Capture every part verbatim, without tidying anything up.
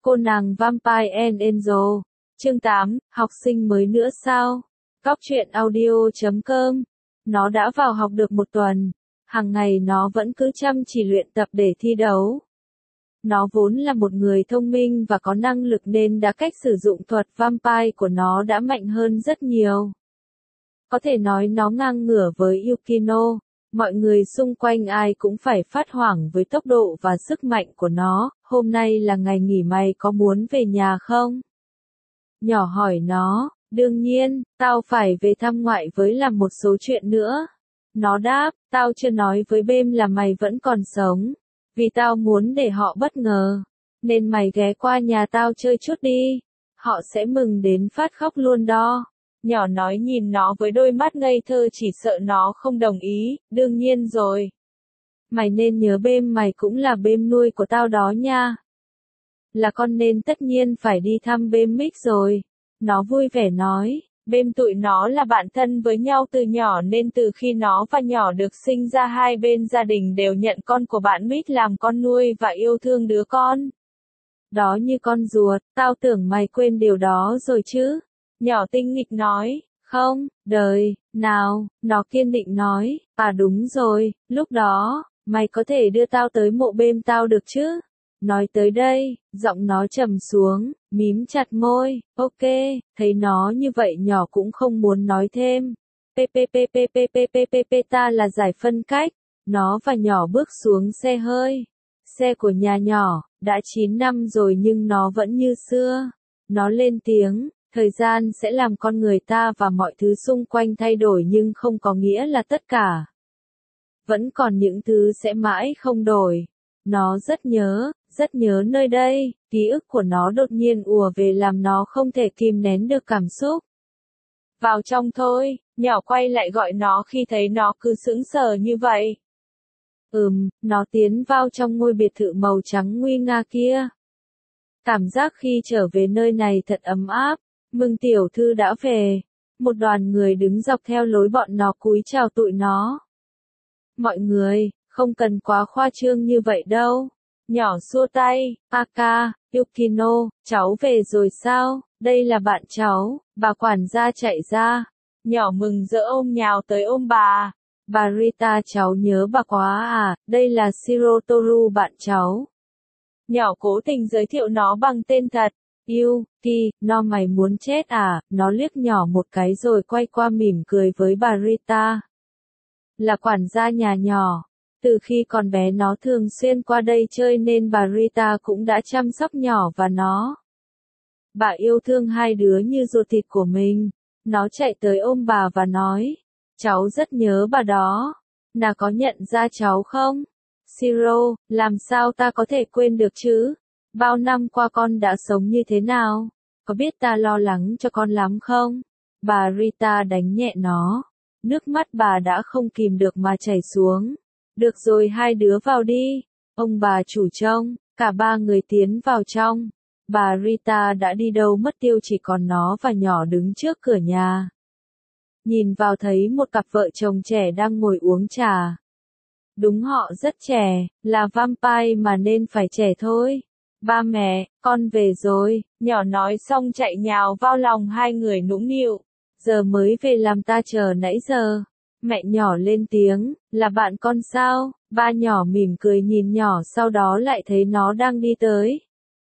Cô nàng Vampire and Angel. Chương tám, học sinh mới nữa sao? Cóc truyện audio chấm com. Nó đã vào học được một tuần. Hàng ngày nó vẫn cứ chăm chỉ luyện tập để thi đấu. Nó vốn là một người thông minh và có năng lực nên đã cách sử dụng thuật Vampire của nó đã mạnh hơn rất nhiều. Có thể nói nó ngang ngửa với Yukino. Mọi người xung quanh ai cũng phải phát hoảng với tốc độ và sức mạnh của nó. Hôm nay là ngày nghỉ, mày có muốn về nhà không? Nhỏ hỏi nó. Đương nhiên, tao phải về thăm ngoại với làm một số chuyện nữa. Nó đáp, tao chưa nói với Bêm là mày vẫn còn sống. Vì tao muốn để họ bất ngờ. Nên mày ghé qua nhà tao chơi chút đi. Họ sẽ mừng đến phát khóc luôn đó. Nhỏ nói nhìn nó với đôi mắt ngây thơ, chỉ sợ nó không đồng ý. Đương nhiên rồi. Mày nên nhớ Bêm, mày cũng là Bêm nuôi của tao đó nha. Là con nên tất nhiên phải đi thăm Bêm Mick rồi. Nó vui vẻ nói. Bêm tụi nó là bạn thân với nhau từ nhỏ nên từ khi nó và nhỏ được sinh ra, hai bên gia đình đều nhận con của bạn Mick làm con nuôi và yêu thương đứa con đó như con ruột. Tao tưởng mày quên điều đó rồi chứ. Nhỏ tinh nghịch nói. Không, đời nào. Nó kiên định nói. À đúng rồi, lúc đó mày có thể đưa tao tới mộ Bêm tao được chứ? Nói tới đây, giọng nó trầm xuống, mím chặt môi. Ok, thấy nó như vậy nhỏ cũng không muốn nói thêm. Pppppppppp ta là giải phân cách. Nó và nhỏ bước xuống xe hơi. Xe của nhà nhỏ, đã chín năm rồi nhưng nó vẫn như xưa. Nó lên tiếng, thời gian sẽ làm con người ta và mọi thứ xung quanh thay đổi nhưng không có nghĩa là tất cả. Vẫn còn những thứ sẽ mãi không đổi. Nó rất nhớ, rất nhớ nơi đây, ký ức của nó đột nhiên ùa về làm nó không thể kìm nén được cảm xúc. Vào trong thôi, nhỏ quay lại gọi nó khi thấy nó cứ sững sờ như vậy. Ừm, nó tiến vào trong ngôi biệt thự màu trắng nguy nga kia. Cảm giác khi trở về nơi này thật ấm áp. Mừng tiểu thư đã về. Một đoàn người đứng dọc theo lối bọn nó cúi chào tụi nó. Mọi người, không cần quá khoa trương như vậy đâu. Nhỏ xua tay. Aka, Yukino, cháu về rồi sao? Đây là bạn cháu. Bà quản gia chạy ra. Nhỏ mừng rỡ ôm nhào tới ôm bà. Bà Rita, cháu nhớ bà quá à, đây là Shirotoru bạn cháu. Nhỏ cố tình giới thiệu nó bằng tên thật. Yuki, nó mày muốn chết à? Nó liếc nhỏ một cái rồi quay qua mỉm cười với bà Rita. Là quản gia nhà nhỏ. Từ khi còn bé nó thường xuyên qua đây chơi nên bà Rita cũng đã chăm sóc nhỏ và nó. Bà yêu thương hai đứa như ruột thịt của mình. Nó chạy tới ôm bà và nói. Cháu rất nhớ bà đó. Nà có nhận ra cháu không? Shiro, làm sao ta có thể quên được chứ? Bao năm qua con đã sống như thế nào? Có biết ta lo lắng cho con lắm không? Bà Rita đánh nhẹ nó. Nước mắt bà đã không kìm được mà chảy xuống. Được rồi, hai đứa vào đi. Ông bà chủ trông, cả ba người tiến vào trong. Bà Rita đã đi đâu mất tiêu, chỉ còn nó và nhỏ đứng trước cửa nhà. Nhìn vào thấy một cặp vợ chồng trẻ đang ngồi uống trà. Đúng, họ rất trẻ, là vampire mà nên phải trẻ thôi. Ba mẹ, con về rồi, nhỏ nói xong chạy nhào vào lòng hai người nũng nịu. Giờ mới về làm ta chờ nãy giờ. Mẹ nhỏ lên tiếng, là bạn con sao? Ba nhỏ mỉm cười nhìn nhỏ, sau đó lại thấy nó đang đi tới.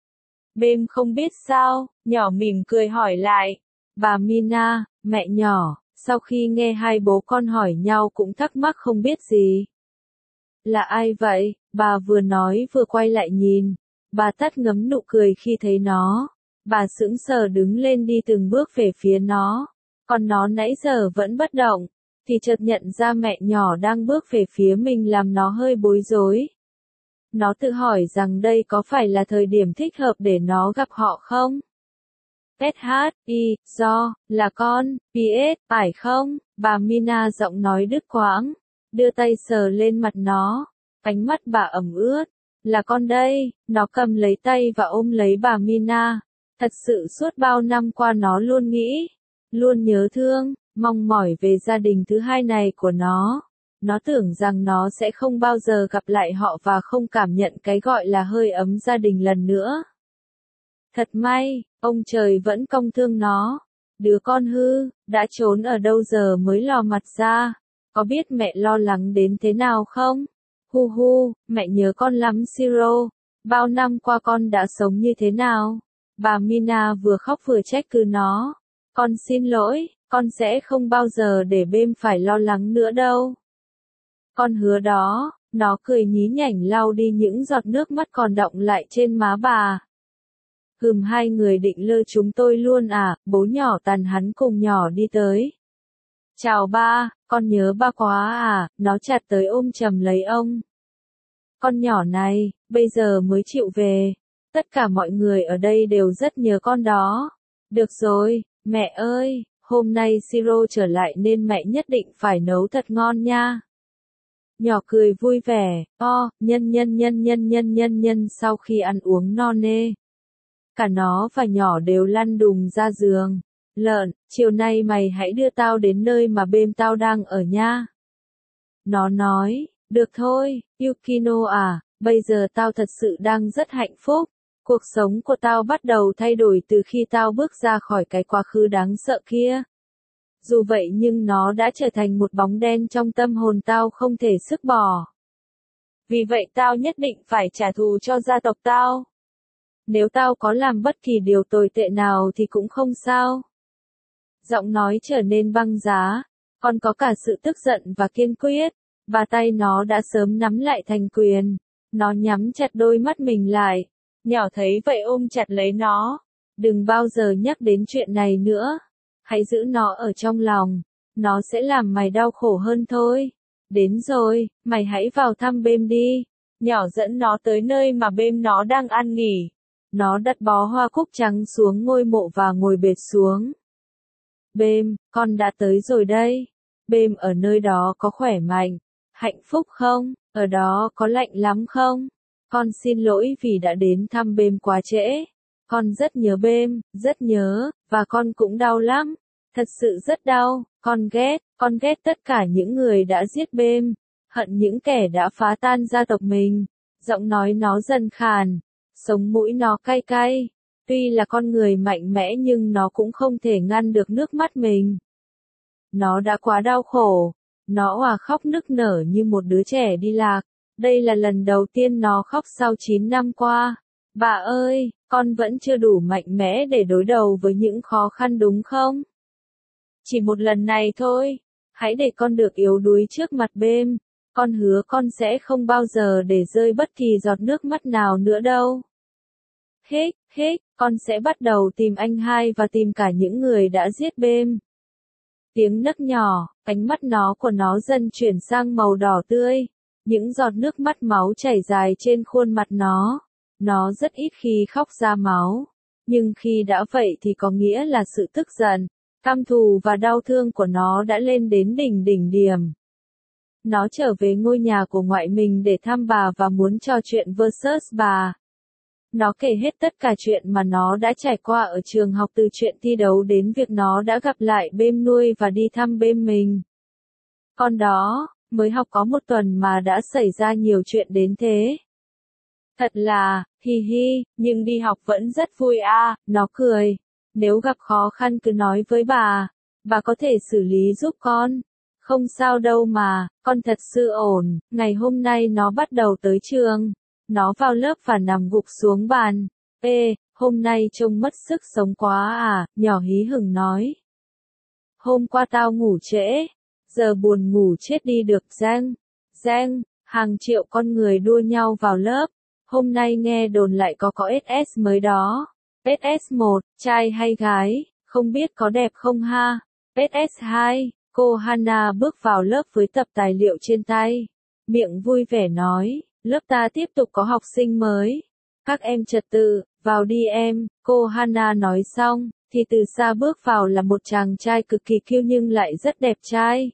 Bêm không biết sao, nhỏ mỉm cười hỏi lại. Bà Mina, mẹ nhỏ, sau khi nghe hai bố con hỏi nhau cũng thắc mắc không biết gì. Là ai vậy? Bà vừa nói vừa quay lại nhìn. Bà tắt ngấm nụ cười khi thấy nó. Bà sững sờ đứng lên đi từng bước về phía nó. Còn nó nãy giờ vẫn bất động. Thì chợt nhận ra mẹ nhỏ đang bước về phía mình làm nó hơi bối rối. Nó tự hỏi rằng đây có phải là thời điểm thích hợp để nó gặp họ không? ét hát i, do, là con, pê ét, phải không? Bà Mina giọng nói đứt quãng. Đưa tay sờ lên mặt nó. Ánh mắt bà ẩm ướt. Là con đây. Nó cầm lấy tay và ôm lấy bà Mina. Thật sự suốt bao năm qua nó luôn nghĩ, luôn nhớ thương, mong mỏi về gia đình thứ hai này của nó. Nó tưởng rằng nó sẽ không bao giờ gặp lại họ và không cảm nhận cái gọi là hơi ấm gia đình lần nữa. Thật may, ông trời vẫn công thương nó. Đứa con hư, đã trốn ở đâu giờ mới lò mặt ra. Có biết mẹ lo lắng đến thế nào không? Hu hu, mẹ nhớ con lắm Siro. Bao năm qua con đã sống như thế nào? Bà Mina vừa khóc vừa trách cứ nó. Con xin lỗi, con sẽ không bao giờ để Bêm phải lo lắng nữa đâu. Con hứa đó, nó cười nhí nhảnh lau đi những giọt nước mắt còn đọng lại trên má bà. Hừm, hai người định lơ chúng tôi luôn à, bố nhỏ Tàn hắn cùng nhỏ đi tới. Chào ba, con nhớ ba quá à, nó chặt tới ôm chầm lấy ông. Con nhỏ này, bây giờ mới chịu về. Tất cả mọi người ở đây đều rất nhớ con đó. Được rồi, mẹ ơi, hôm nay Siro trở lại nên mẹ nhất định phải nấu thật ngon nha. Nhỏ cười vui vẻ, o, nhân nhân nhân nhân nhân nhân nhân sau khi ăn uống no nê. Cả nó và nhỏ đều lăn đùng ra giường. Lợn, chiều nay mày hãy đưa tao đến nơi mà Bêm tao đang ở nha. Nó nói, được thôi, Yukino à, bây giờ tao thật sự đang rất hạnh phúc. Cuộc sống của tao bắt đầu thay đổi từ khi tao bước ra khỏi cái quá khứ đáng sợ kia. Dù vậy nhưng nó đã trở thành một bóng đen trong tâm hồn tao không thể xức bỏ. Vì vậy tao nhất định phải trả thù cho gia tộc tao. Nếu tao có làm bất kỳ điều tồi tệ nào thì cũng không sao. Giọng nói trở nên băng giá, còn có cả sự tức giận và kiên quyết. Và tay nó đã sớm nắm lại thành quyền. Nó nhắm chặt đôi mắt mình lại. Nhỏ thấy vậy ôm chặt lấy nó. Đừng bao giờ nhắc đến chuyện này nữa. Hãy giữ nó ở trong lòng. Nó sẽ làm mày đau khổ hơn thôi. Đến rồi, mày hãy vào thăm Bêm đi. Nhỏ dẫn nó tới nơi mà Bêm nó đang ăn nghỉ. Nó đặt bó hoa cúc trắng xuống ngôi mộ và ngồi bệt xuống. Bêm, con đã tới rồi đây. Bêm ở nơi đó có khỏe mạnh, hạnh phúc không? Ở đó có lạnh lắm không? Con xin lỗi vì đã đến thăm Bêm quá trễ. Con rất nhớ Bêm, rất nhớ, và con cũng đau lắm. Thật sự rất đau, con ghét, con ghét tất cả những người đã giết Bêm. Hận những kẻ đã phá tan gia tộc mình. Giọng nói nó dần khàn, sống mũi nó cay cay. Tuy là con người mạnh mẽ nhưng nó cũng không thể ngăn được nước mắt mình. Nó đã quá đau khổ. Nó òa khóc nức nở như một đứa trẻ đi lạc. Đây là lần đầu tiên nó khóc sau chín năm qua. Bà ơi, con vẫn chưa đủ mạnh mẽ để đối đầu với những khó khăn đúng không? Chỉ một lần này thôi. Hãy để con được yếu đuối trước mặt Bêm. Con hứa con sẽ không bao giờ để rơi bất kỳ giọt nước mắt nào nữa đâu. Hích, hích, con sẽ bắt đầu tìm anh hai và tìm cả những người đã giết Bêm. Tiếng nấc nhỏ, ánh mắt nó của nó dần chuyển sang màu đỏ tươi. Những giọt nước mắt máu chảy dài trên khuôn mặt nó. Nó rất ít khi khóc ra máu. Nhưng khi đã vậy thì có nghĩa là sự tức giận, căm thù và đau thương của nó đã lên đến đỉnh đỉnh điểm. Nó trở về ngôi nhà của ngoại mình để thăm bà và muốn trò chuyện versus bà. Nó kể hết tất cả chuyện mà nó đã trải qua ở trường học, từ chuyện thi đấu đến việc nó đã gặp lại Bêm nuôi và đi thăm Bêm mình. Con đó, mới học có một tuần mà đã xảy ra nhiều chuyện đến thế. Thật là, hi hi, nhưng đi học vẫn rất vui à, nó cười. Nếu gặp khó khăn cứ nói với bà, bà có thể xử lý giúp con. Không sao đâu mà, con thật sự ổn. Ngày hôm nay nó bắt đầu tới trường. Nó vào lớp và nằm gục xuống bàn. Ê, hôm nay trông mất sức sống quá à, nhỏ hí hửng nói. Hôm qua tao ngủ trễ, giờ buồn ngủ chết đi được. Giang, Giang, hàng triệu con người đua nhau vào lớp. Hôm nay nghe đồn lại có có ét ét mới đó. ét ét một, trai hay gái, không biết có đẹp không ha? ét ét hai, cô Hana bước vào lớp với tập tài liệu trên tay. Miệng vui vẻ nói, lớp ta tiếp tục có học sinh mới. Các em trật tự, vào đi em. Cô Hana nói xong, thì từ xa bước vào là một chàng trai cực kỳ cute nhưng lại rất đẹp trai.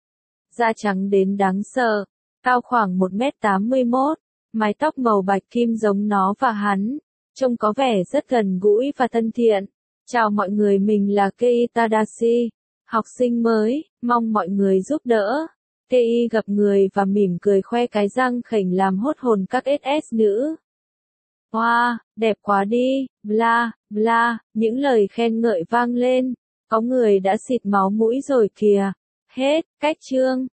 Da trắng đến đáng sợ, cao khoảng một mét tám mươi mốt, mái tóc màu bạch kim giống nó và hắn, trông có vẻ rất gần gũi và thân thiện. Chào mọi người, mình là Kei Tadashi, học sinh mới, mong mọi người giúp đỡ. Kei gặp người và mỉm cười khoe cái răng khểnh làm hốt hồn các ét ét nữ. Wow, đẹp quá đi, bla, bla, những lời khen ngợi vang lên. Có người đã xịt máu mũi rồi kìa. Hết, cách chương.